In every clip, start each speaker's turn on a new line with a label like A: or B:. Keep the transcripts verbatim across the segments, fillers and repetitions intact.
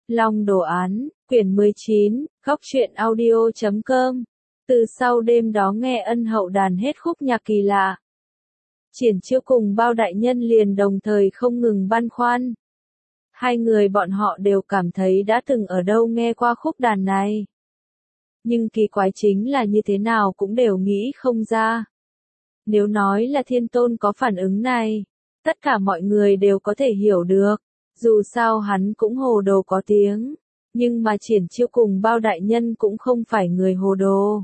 A: Long đồ án, quyển mười chín, góc truyện audio chấm com. Từ sau đêm đó nghe ân hậu đàn hết khúc nhạc kỳ lạ. Triển Chiêu cùng Bao đại nhân liền đồng thời không ngừng băn khoăn. Hai người bọn họ đều cảm thấy đã từng ở đâu nghe qua khúc đàn này. Nhưng kỳ quái chính là như thế nào cũng đều nghĩ không ra. Nếu nói là Thiên Tôn có phản ứng này, tất cả mọi người đều có thể hiểu được. Dù sao hắn cũng hồ đồ có tiếng, nhưng mà Triển Chiêu cùng Bao đại nhân cũng không phải người hồ đồ.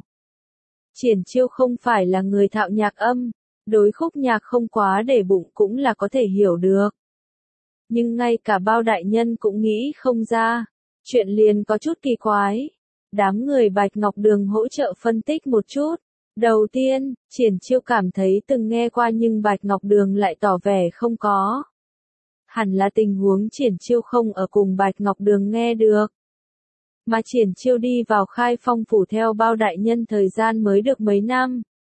A: Triển Chiêu không phải là người thạo nhạc âm, đối khúc nhạc không quá để bụng cũng là có thể hiểu được. Nhưng ngay cả Bao đại nhân cũng nghĩ không ra, chuyện liền có chút kỳ quái. Đám người Bạch Ngọc Đường hỗ trợ phân tích một chút. Đầu tiên, Triển Chiêu cảm thấy từng nghe qua nhưng Bạch Ngọc Đường lại tỏ vẻ không có. Hẳn là tình huống Triển Chiêu không ở cùng Bạch Ngọc Đường nghe được. Mà Triển Chiêu đi vào Khai Phong phủ theo Bao đại nhân thời gian mới được mấy năm.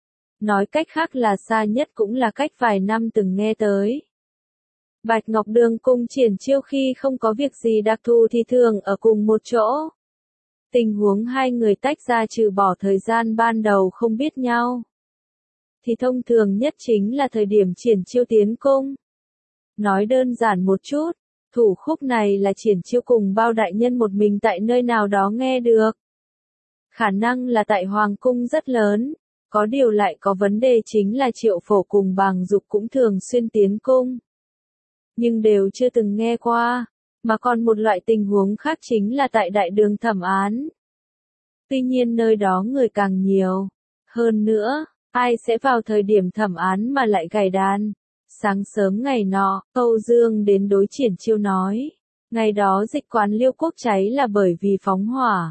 A: Nói cách khác là xa nhất cũng là cách vài năm từng nghe tới. Bạch Ngọc Đường cùng Triển Chiêu khi không có việc gì đặc thù thì thường ở cùng một chỗ. Tình huống hai người tách ra trừ bỏ thời gian ban đầu không biết nhau, thì thông thường nhất chính là thời điểm Triển Chiêu tiến cung. Nói đơn giản một chút, thủ khúc này là Triển Chiêu cùng Bao đại nhân một mình tại nơi nào đó nghe được. Khả năng là tại Hoàng cung rất lớn, có điều lại có vấn đề chính là Triệu Phổ cùng Bàng Dục cũng thường xuyên tiến cung. Nhưng đều chưa từng nghe qua, mà còn một loại tình huống khác chính là tại đại đường thẩm án. Tuy nhiên nơi đó người càng nhiều, hơn nữa, ai sẽ vào thời điểm thẩm án mà lại gảy đàn. Sáng sớm ngày nọ, Âu Dương đến đối Triển Chiêu nói, ngày đó dịch quán Liêu Quốc cháy là bởi vì phóng hỏa.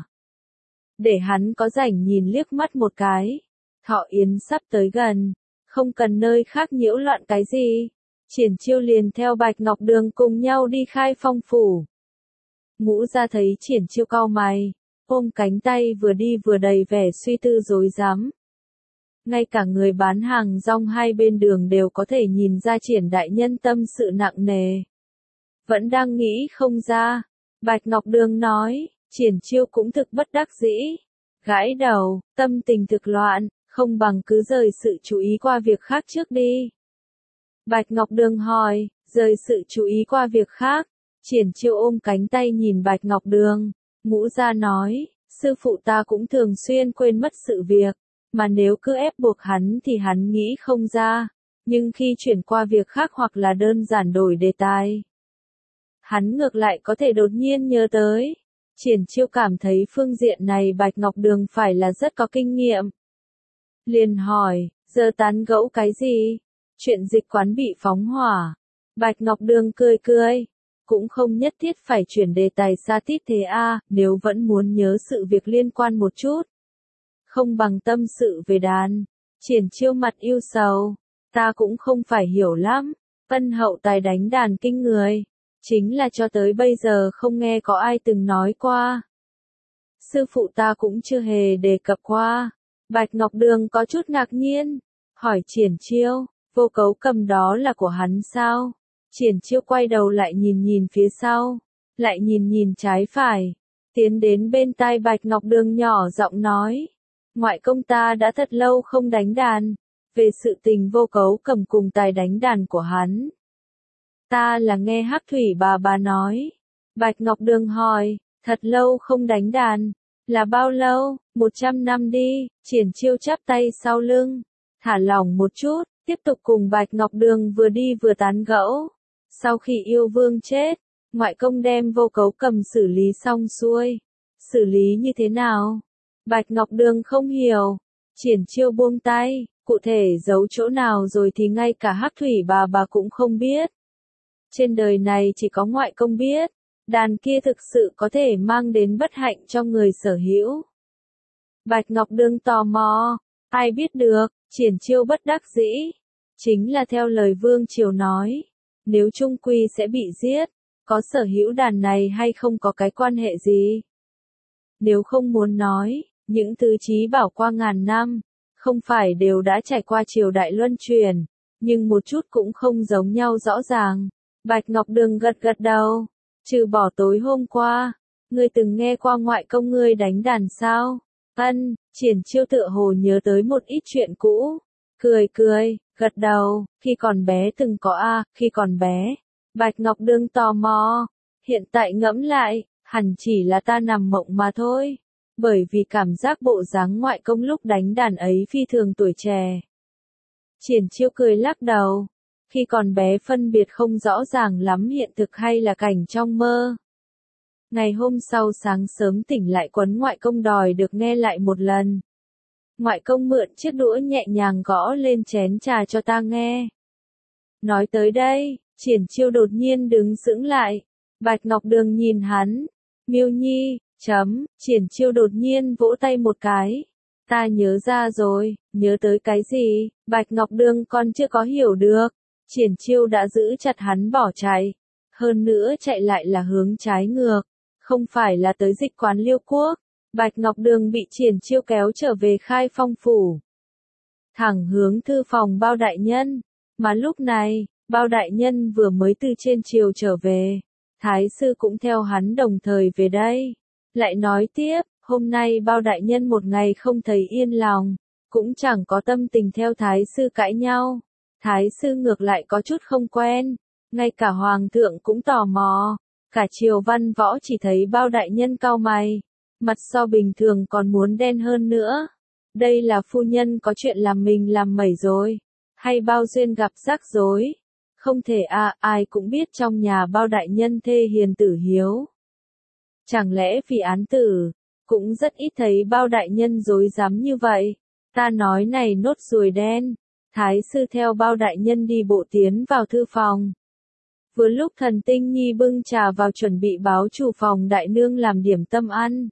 A: Để hắn có rảnh nhìn liếc mắt một cái, thọ yến sắp tới gần, không cần nơi khác nhiễu loạn cái gì. Triển Chiêu liền theo Bạch Ngọc Đường cùng nhau đi Khai Phong phủ. Ngũ Gia thấy Triển Chiêu cau mày, ôm cánh tay vừa đi vừa đầy vẻ suy tư rối rắm. Ngay cả người bán hàng rong hai bên đường đều có thể nhìn ra Triển đại nhân tâm sự nặng nề. Vẫn đang nghĩ không ra, Bạch Ngọc Đường nói, Triển Chiêu cũng thực bất đắc dĩ. Gãi đầu, tâm tình thực loạn, không bằng cứ rời sự chú ý qua việc khác trước đi. Bạch Ngọc Đường hỏi, rời sự chú ý qua việc khác. Triển Chiêu ôm cánh tay nhìn Bạch Ngọc Đường. Ngũ Gia nói, sư phụ ta cũng thường xuyên quên mất sự việc, mà nếu cứ ép buộc hắn thì hắn nghĩ không ra. Nhưng khi chuyển qua việc khác hoặc là đơn giản đổi đề tài, hắn ngược lại có thể đột nhiên nhớ tới. Triển Chiêu cảm thấy phương diện này Bạch Ngọc Đường phải là rất có kinh nghiệm. Liền hỏi, giờ tán gẫu cái gì? Chuyện dịch quán bị phóng hỏa. Bạch Ngọc Đường cười cười. Cũng không nhất thiết phải chuyển đề tài xa tít thế a, nếu vẫn muốn nhớ sự việc liên quan một chút. Không bằng tâm sự về đàn. Triển Chiêu mặt yêu sầu. Ta cũng không phải hiểu lắm. Ân hậu tài đánh đàn kinh người. Chính là cho tới bây giờ không nghe có ai từng nói qua. Sư phụ ta cũng chưa hề đề cập qua. Bạch Ngọc Đường có chút ngạc nhiên. Hỏi Triển Chiêu, Vô Cấu Cầm đó là của hắn sao? Triển Chiêu quay đầu lại nhìn nhìn phía sau, lại nhìn nhìn trái phải, tiến đến bên tai Bạch Ngọc Đường nhỏ giọng nói, ngoại công ta đã thật lâu không đánh đàn, về sự tình Vô Cấu Cầm cùng tài đánh đàn của hắn. Ta là nghe Hắc Thủy bà bà nói. Bạch Ngọc Đường hỏi, thật lâu không đánh đàn, là bao lâu? Một trăm năm đi. Triển Chiêu chắp tay sau lưng, thả lỏng một chút, tiếp tục cùng Bạch Ngọc Đường vừa đi vừa tán gẫu. Sau khi yêu vương chết, ngoại công đem Vô Cấu Cầm xử lý xong xuôi. Xử lý như thế nào? Bạch Ngọc Đường không hiểu. Triển Chiêu buông tay, cụ thể giấu chỗ nào rồi thì ngay cả Hắc Thủy bà bà cũng không biết. Trên đời này chỉ có ngoại công biết, đàn kia thực sự có thể mang đến bất hạnh cho người sở hữu. Bạch Ngọc Đường tò mò, ai biết được. Triển Chiêu bất đắc dĩ. Chính là theo lời Vương Triều nói, nếu trung quy sẽ bị giết, có sở hữu đàn này hay không có cái quan hệ gì. Nếu không muốn nói, những thứ trí bảo qua ngàn năm, không phải đều đã trải qua triều đại luân truyền, nhưng một chút cũng không giống nhau rõ ràng. Bạch Ngọc Đường gật gật đầu, trừ bỏ tối hôm qua, ngươi từng nghe qua ngoại công ngươi đánh đàn sao? Ân, Triển Chiêu tựa hồ nhớ tới một ít chuyện cũ. Cười cười, gật đầu, khi còn bé từng có a, à, khi còn bé. Bạch Ngọc Đường tò mò. Hiện tại ngẫm lại, hẳn chỉ là ta nằm mộng mà thôi. Bởi vì cảm giác bộ dáng ngoại công lúc đánh đàn ấy phi thường tuổi trẻ. Triển Chiêu cười lắc đầu. Khi còn bé phân biệt không rõ ràng lắm hiện thực hay là cảnh trong mơ. Ngày hôm sau sáng sớm tỉnh lại quấn ngoại công đòi được nghe lại một lần. Ngoại công mượn chiếc đũa nhẹ nhàng gõ lên chén trà cho ta nghe. Nói tới đây, Triển Chiêu đột nhiên đứng sững lại. Bạch Ngọc Đường nhìn hắn. Miêu Nhi, chấm, Triển Chiêu đột nhiên vỗ tay một cái. Ta nhớ ra rồi, nhớ tới cái gì? Bạch Ngọc Đường còn chưa có hiểu được. Triển Chiêu đã giữ chặt hắn bỏ chạy. Hơn nữa chạy lại là hướng trái ngược. Không phải là tới dịch quán Liêu Quốc. Bạch Ngọc Đường bị Triển Chiêu kéo trở về Khai Phong phủ. Thẳng hướng thư phòng Bao đại nhân. Mà lúc này, Bao đại nhân vừa mới từ trên triều trở về. Thái sư cũng theo hắn đồng thời về đây. Lại nói tiếp, hôm nay Bao đại nhân một ngày không thấy yên lòng. Cũng chẳng có tâm tình theo thái sư cãi nhau. Thái sư ngược lại có chút không quen. Ngay cả hoàng thượng cũng tò mò. Cả triều văn võ chỉ thấy Bao đại nhân cau mày. Mặt so bình thường còn muốn đen hơn nữa. Đây là phu nhân có chuyện làm mình làm mẩy rồi. Hay Bao duyên gặp rắc rối. Không thể à, ai cũng biết trong nhà Bao đại nhân thê hiền tử hiếu. Chẳng lẽ vì án tử, cũng rất ít thấy Bao đại nhân dối dám như vậy. Ta nói này nốt ruồi đen. Thái sư theo Bao đại nhân đi bộ tiến vào thư phòng. Vừa lúc Thần Tinh Nhi bưng trà vào chuẩn bị báo chủ phòng đại nương làm điểm tâm ăn.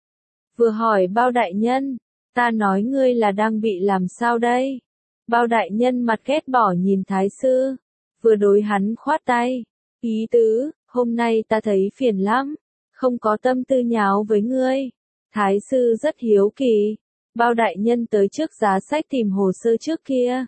A: Vừa hỏi Bao đại nhân, ta nói ngươi là đang bị làm sao đây? Bao đại nhân mặt ghét bỏ nhìn thái sư, vừa đối hắn khoát tay. Ý tứ, hôm nay ta thấy phiền lắm, không có tâm tư nháo với ngươi. Thái sư rất hiếu kỳ. Bao đại nhân tới trước giá sách tìm hồ sơ trước kia.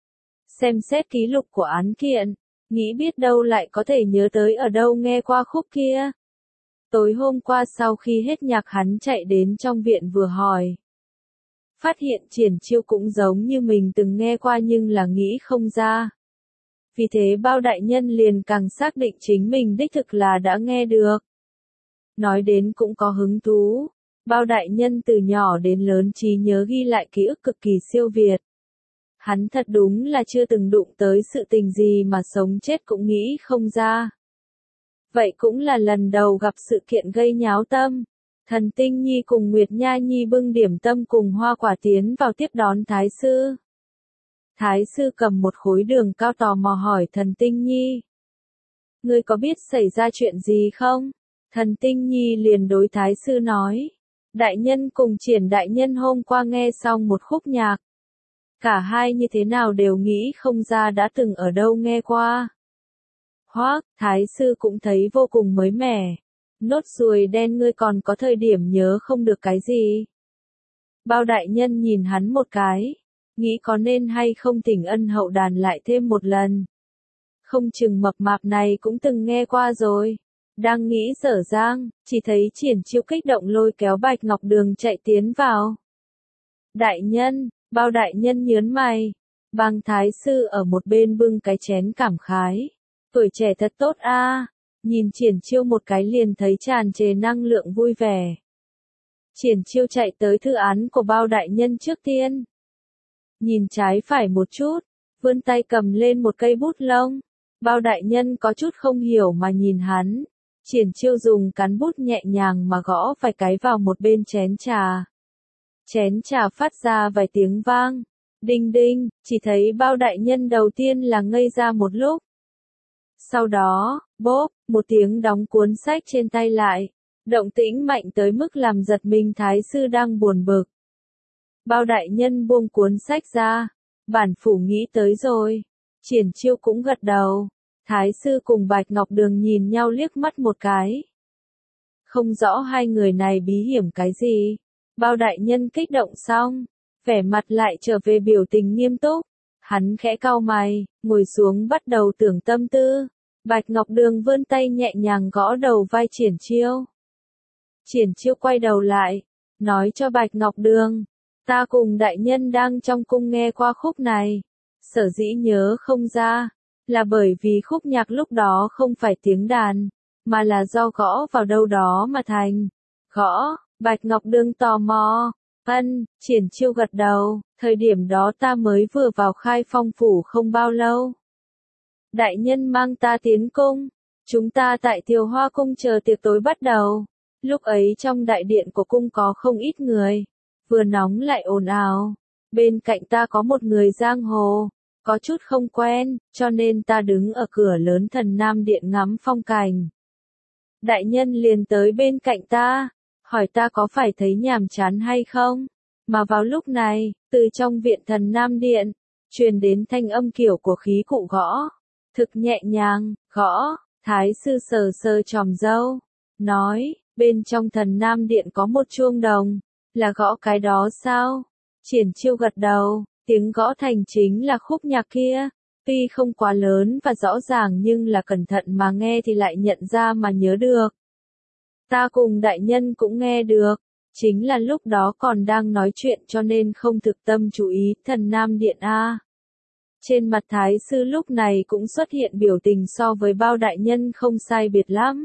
A: Xem xét ký lục của án kiện, nghĩ biết đâu lại có thể nhớ tới ở đâu nghe qua khúc kia. Tối hôm qua sau khi hết nhạc hắn chạy đến trong viện vừa hỏi. Phát hiện Triển Chiêu cũng giống như mình từng nghe qua nhưng là nghĩ không ra. Vì thế Bao đại nhân liền càng xác định chính mình đích thực là đã nghe được. Nói đến cũng có hứng thú. Bao đại nhân từ nhỏ đến lớn trí nhớ ghi lại ký ức cực kỳ siêu việt. Hắn thật đúng là chưa từng đụng tới sự tình gì mà sống chết cũng nghĩ không ra. Vậy cũng là lần đầu gặp sự kiện gây nháo tâm. Thần Tinh Nhi cùng Nguyệt Nha Nhi bưng điểm tâm cùng hoa quả tiến vào tiếp đón Thái sư. Thái sư cầm một khối đường cao tò mò hỏi Thần Tinh Nhi. Ngươi có biết xảy ra chuyện gì không? Thần Tinh Nhi liền đối Thái sư nói. Đại nhân cùng Triển đại nhân hôm qua nghe xong một khúc nhạc. Cả hai như thế nào đều nghĩ không ra đã từng ở đâu nghe qua. Hoác, thái sư cũng thấy vô cùng mới mẻ. Nốt ruồi đen ngươi còn có thời điểm nhớ không được cái gì. Bao đại nhân nhìn hắn một cái. Nghĩ có nên hay không thỉnh ân hậu đàn lại thêm một lần. Không chừng mập mạp này cũng từng nghe qua rồi. Đang nghĩ dở dang, chỉ thấy Triển Chiêu kích động lôi kéo Bạch Ngọc Đường chạy tiến vào. Đại nhân, Bao đại nhân nhớn mày. Bang thái sư ở một bên bưng cái chén cảm khái. Tuổi trẻ thật tốt a, à. Nhìn Triển Chiêu một cái liền thấy tràn trề năng lượng vui vẻ. Triển Chiêu chạy tới thư án của Bao đại nhân trước tiên. Nhìn trái phải một chút, vươn tay cầm lên một cây bút lông. Bao đại nhân có chút không hiểu mà nhìn hắn. Triển Chiêu dùng cán bút nhẹ nhàng mà gõ vài cái vào một bên chén trà. Chén trà phát ra vài tiếng vang. Đinh đinh, chỉ thấy Bao đại nhân đầu tiên là ngây ra một lúc. Sau đó, bốp, một tiếng đóng cuốn sách trên tay lại. Động tĩnh mạnh tới mức làm giật mình thái sư đang buồn bực. Bao đại nhân buông cuốn sách ra. Bản phủ nghĩ tới rồi. Triển Chiêu cũng gật đầu. Thái sư cùng Bạch Ngọc Đường nhìn nhau liếc mắt một cái. Không rõ hai người này bí hiểm cái gì. Bao đại nhân kích động xong, vẻ mặt lại trở về biểu tình nghiêm túc. Hắn khẽ cau mày, ngồi xuống bắt đầu tưởng tâm tư. Bạch Ngọc Đường vươn tay nhẹ nhàng gõ đầu vai Triển Chiêu. Triển Chiêu quay đầu lại, nói cho Bạch Ngọc Đường, ta cùng đại nhân đang trong cung nghe qua khúc này. Sở dĩ nhớ không ra, là bởi vì khúc nhạc lúc đó không phải tiếng đàn, mà là do gõ vào đâu đó mà thành. Gõ, Bạch Ngọc Đường tò mò. Ân, Triển Chiêu gật đầu, thời điểm đó ta mới vừa vào Khai Phong phủ không bao lâu. Đại nhân mang ta tiến cung, chúng ta tại Thiều Hoa cung chờ tiệc tối bắt đầu. Lúc ấy trong đại điện của cung có không ít người, vừa nóng lại ồn ào. Bên cạnh ta có một người giang hồ, có chút không quen, cho nên ta đứng ở cửa lớn Thần Nam Điện ngắm phong cảnh. Đại nhân liền tới bên cạnh ta, hỏi ta có phải thấy nhàm chán hay không, mà vào lúc này, từ trong viện Thần Nam Điện, truyền đến thanh âm kiểu của khí cụ gõ, thực nhẹ nhàng, gõ, thái sư sờ sờ chòm râu, nói, bên trong Thần Nam Điện có một chuông đồng, là gõ cái đó sao? Triển Chiêu gật đầu, tiếng gõ thành chính là khúc nhạc kia, tuy không quá lớn và rõ ràng nhưng là cẩn thận mà nghe thì lại nhận ra mà nhớ được. Ta cùng đại nhân cũng nghe được, chính là lúc đó còn đang nói chuyện cho nên không thực tâm chú ý Thần Nam Điện a. Trên mặt thái sư lúc này cũng xuất hiện biểu tình so với bao đại nhân không sai biệt lắm.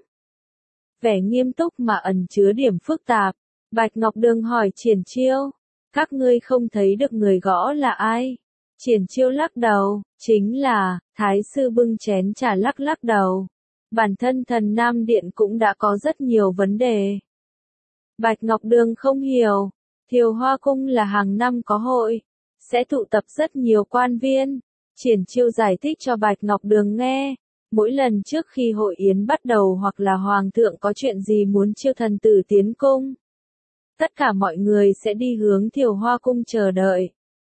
A: Vẻ nghiêm túc mà ẩn chứa điểm phức tạp, Bạch Ngọc Đường hỏi Triển Chiêu, các ngươi không thấy được người gõ là ai? Triển Chiêu lắc đầu, chính là, thái sư bưng chén trà lắc lắc đầu. Bản thân Thần Nam Điện cũng đã có rất nhiều vấn đề. Bạch Ngọc Đường không hiểu, Thiều Hoa cung là hàng năm có hội, sẽ tụ tập rất nhiều quan viên. Triển Chiêu giải thích cho Bạch Ngọc Đường nghe, mỗi lần trước khi hội yến bắt đầu hoặc là hoàng thượng có chuyện gì muốn chiêu thần tử tiến cung, tất cả mọi người sẽ đi hướng Thiều Hoa cung chờ đợi.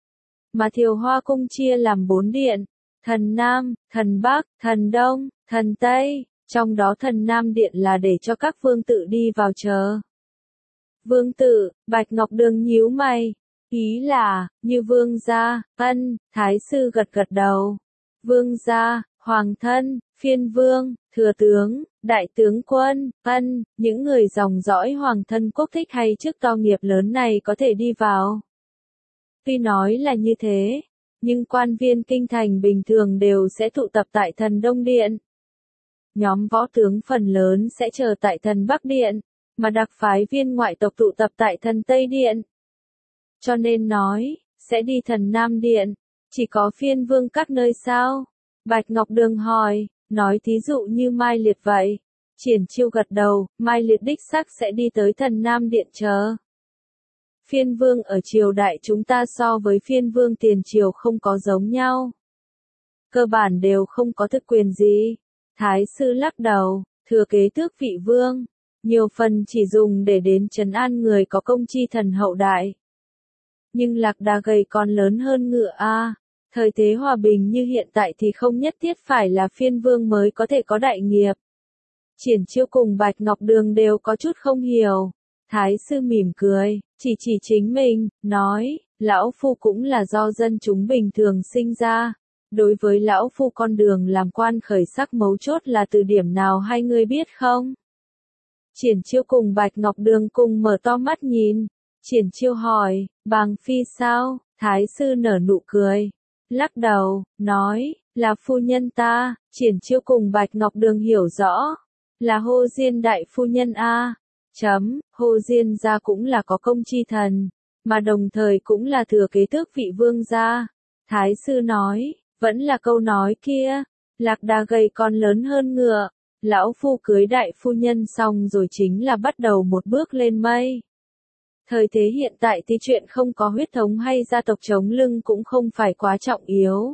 A: Mà Thiều Hoa cung chia làm bốn điện, Thần Nam, Thần Bắc, Thần Đông, Thần Tây, trong đó Thần Nam Điện là để cho các vương tự đi vào chờ. Vương tự, Bạch Ngọc Đường nhíu mày, ý là, như vương gia, ân, thái sư gật gật đầu. Vương gia, hoàng thân, phiên vương, thừa tướng, đại tướng quân, ân, những người dòng dõi hoàng thân quốc thích hay chức to nghiệp lớn này có thể đi vào. Tuy nói là như thế, nhưng quan viên kinh thành bình thường đều sẽ tụ tập tại Thần Đông Điện. Nhóm võ tướng phần lớn sẽ chờ tại Thần Bắc Điện, mà đặc phái viên ngoại tộc tụ tập tại Thần Tây Điện. Cho nên nói, sẽ đi Thần Nam Điện, chỉ có phiên vương các nơi sao? Bạch Ngọc Đường hỏi, nói thí dụ như Mai Liệt vậy. Triển Chiêu gật đầu, Mai Liệt đích xác sẽ đi tới Thần Nam Điện chờ. Phiên vương ở triều đại chúng ta so với phiên vương tiền triều không có giống nhau. Cơ bản đều không có thực quyền gì. Thái sư lắc đầu, thừa kế tước vị vương, nhiều phần chỉ dùng để đến trấn an người có công chi thần hậu đại. Nhưng lạc đà gầy còn lớn hơn ngựa a. Thời thế hòa bình như hiện tại thì không nhất thiết phải là phiên vương mới có thể có đại nghiệp. Triển Chiêu cùng Bạch Ngọc Đường đều có chút không hiểu. Thái sư mỉm cười, chỉ chỉ chính mình, nói, lão phu cũng là do dân chúng bình thường sinh ra. Đối với lão phu con đường làm quan khởi sắc mấu chốt là từ điểm nào hay ngươi biết không? Triển Chiêu cùng Bạch Ngọc Đường cùng mở to mắt nhìn. Triển Chiêu hỏi, bàng phi sao? Thái sư nở nụ cười, lắc đầu, nói, là phu nhân ta. Triển Chiêu cùng Bạch Ngọc Đường hiểu rõ, là Hồ Diên đại phu nhân a. Chấm, Hồ Diên gia cũng là có công chi thần, mà đồng thời cũng là thừa kế tước vị vương gia. Thái sư nói, vẫn là câu nói kia, lạc đà gầy còn lớn hơn ngựa. Lão phu cưới đại phu nhân xong rồi chính là bắt đầu một bước lên mây. Thời thế hiện tại thì chuyện không có huyết thống hay gia tộc chống lưng cũng không phải quá trọng yếu.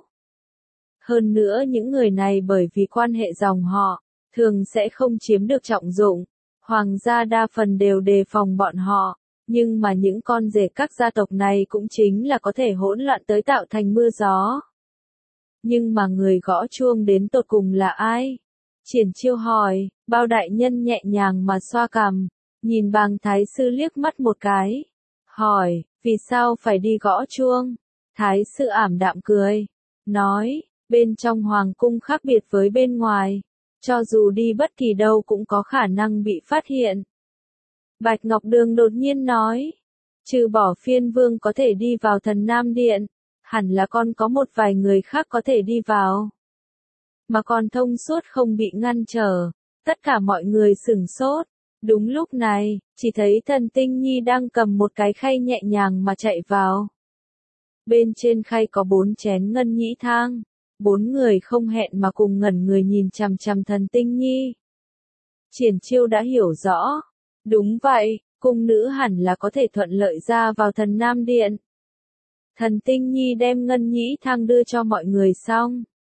A: Hơn nữa những người này bởi vì quan hệ dòng họ, thường sẽ không chiếm được trọng dụng. Hoàng gia đa phần đều đề phòng bọn họ, nhưng mà những con rể các gia tộc này cũng chính là có thể hỗn loạn tới tạo thành mưa gió. Nhưng mà người gõ chuông đến tột cùng là ai? Triển Chiêu hỏi, bao đại nhân nhẹ nhàng mà xoa cằm, nhìn Bàng thái sư liếc mắt một cái. Hỏi, vì sao phải đi gõ chuông? Thái sư ảm đạm cười, nói, bên trong hoàng cung khác biệt với bên ngoài. Cho dù đi bất kỳ đâu cũng có khả năng bị phát hiện. Bạch Ngọc Đường đột nhiên nói. Trừ bỏ phiên vương có thể đi vào Thần Nam Điện, hẳn là còn có một vài người khác có thể đi vào. Mà còn thông suốt không bị ngăn trở. Tất cả mọi người sửng sốt. Đúng lúc này, chỉ thấy Thần Tinh Nhi đang cầm một cái khay nhẹ nhàng mà chạy vào. Bên trên khay có bốn chén ngân nhĩ thang. Bốn người không hẹn mà cùng ngẩn người nhìn chằm chằm Thần Tinh Nhi. Triển Chiêu đã hiểu rõ. Đúng vậy, cung nữ hẳn là có thể thuận lợi ra vào Thần Nam Điện. Thần Tinh Nhi đem ngân nhĩ thang đưa cho mọi người xong.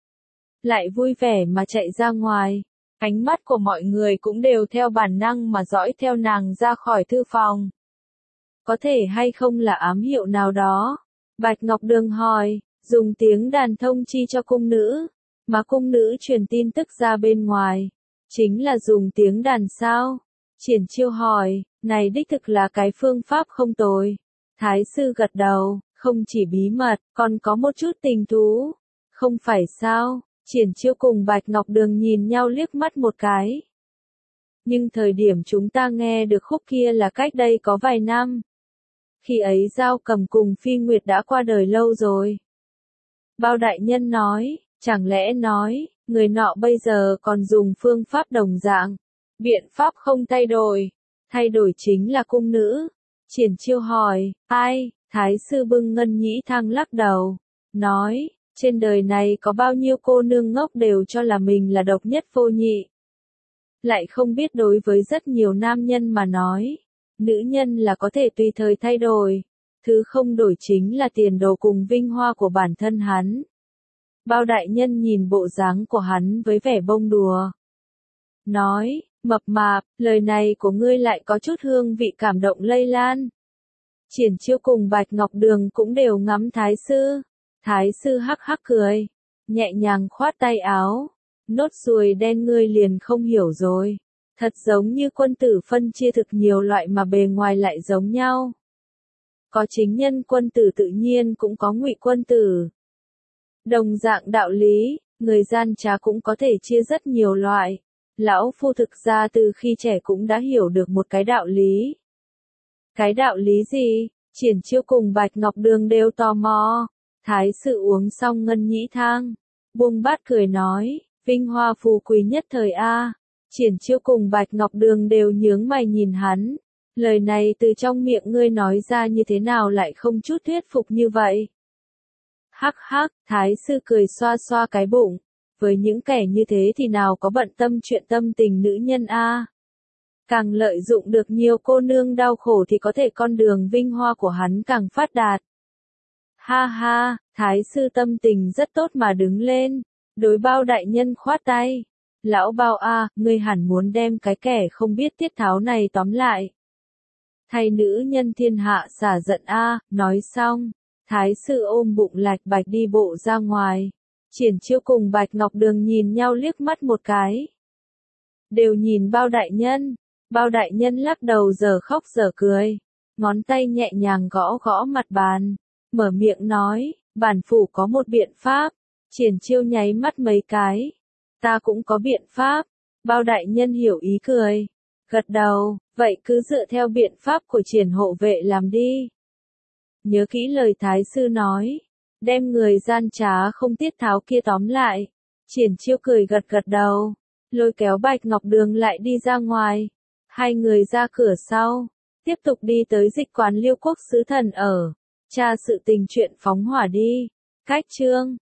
A: Lại vui vẻ mà chạy ra ngoài. Ánh mắt của mọi người cũng đều theo bản năng mà dõi theo nàng ra khỏi thư phòng. Có thể hay không là ám hiệu nào đó? Bạch Ngọc Đường hỏi, dùng tiếng đàn thông chi cho cung nữ, mà cung nữ truyền tin tức ra bên ngoài. Chính là dùng tiếng đàn sao? Triển Chiêu hỏi, này đích thực là cái phương pháp không tồi. Thái sư gật đầu, không chỉ bí mật, còn có một chút tình thú. Không phải sao? Triển Chiêu cùng Bạch Ngọc Đường nhìn nhau liếc mắt một cái. Nhưng thời điểm chúng ta nghe được khúc kia là cách đây có vài năm. Khi ấy Giao Cầm cùng Phi Nguyệt đã qua đời lâu rồi. Bao đại nhân nói, chẳng lẽ nói, người nọ bây giờ còn dùng phương pháp đồng dạng. Biện pháp không thay đổi, thay đổi chính là cung nữ. Triển Chiêu hỏi, ai? Thái sư bưng ngân nhĩ thang lắc đầu, nói, trên đời này có bao nhiêu cô nương ngốc đều cho là mình là độc nhất vô nhị. Lại không biết đối với rất nhiều nam nhân mà nói, nữ nhân là có thể tùy thời thay đổi, thứ không đổi chính là tiền đồ cùng vinh hoa của bản thân hắn. Bao đại nhân nhìn bộ dáng của hắn với vẻ bông đùa. Nói, mập mạp, lời này của ngươi lại có chút hương vị cảm động lây lan. Triển Chiêu cùng Bạch Ngọc Đường cũng đều ngắm Thái sư. Thái sư hắc hắc cười, nhẹ nhàng khoát tay áo. Nốt ruồi đen ngươi liền không hiểu rồi. Thật giống như quân tử phân chia thực nhiều loại mà bề ngoài lại giống nhau. Có chính nhân quân tử tự nhiên cũng có ngụy quân tử. Đồng dạng đạo lý, người gian trá cũng có thể chia rất nhiều loại. Lão phu thực ra từ khi trẻ cũng đã hiểu được một cái đạo lý. Cái đạo lý gì? Triển Chiêu cùng Bạch Ngọc Đường đều tò mò. Thái sư uống xong ngân nhĩ thang, buông bát cười nói, vinh hoa phú quý nhất thời A. Triển Chiêu cùng Bạch Ngọc Đường đều nhướng mày nhìn hắn. Lời này từ trong miệng ngươi nói ra như thế nào lại không chút thuyết phục như vậy? Hắc hắc, Thái sư cười xoa xoa cái bụng. Với những kẻ như thế thì nào có bận tâm chuyện tâm tình nữ nhân A. Càng lợi dụng được nhiều cô nương đau khổ thì có thể con đường vinh hoa của hắn càng phát đạt. Ha ha, Thái sư tâm tình rất tốt mà đứng lên, đối Bao đại nhân khoát tay. Lão Bao a, ngươi hẳn muốn đem cái kẻ không biết tiết tháo này tóm lại. Thay nữ nhân thiên hạ xả giận a, nói xong, Thái sư ôm bụng lạch bạch đi bộ ra ngoài. Triển Chiêu cùng Bạch Ngọc Đường nhìn nhau liếc mắt một cái. Đều nhìn Bao đại nhân, Bao đại nhân lắc đầu giờ khóc giờ cười, ngón tay nhẹ nhàng gõ gõ mặt bàn. Mở miệng nói, bản phủ có một biện pháp. Triển Chiêu nháy mắt mấy cái. Ta cũng có biện pháp. Bao đại nhân hiểu ý cười. Gật đầu, vậy cứ dựa theo biện pháp của Triển hộ vệ làm đi. Nhớ kỹ lời Thái sư nói. Đem người gian trá không tiết tháo kia tóm lại. Triển Chiêu cười gật gật đầu. Lôi kéo Bạch Ngọc Đường lại đi ra ngoài. Hai người ra cửa sau. Tiếp tục đi tới dịch quán Liêu Quốc sứ thần ở. Tra sự tình chuyện phóng hỏa đi. Cách chương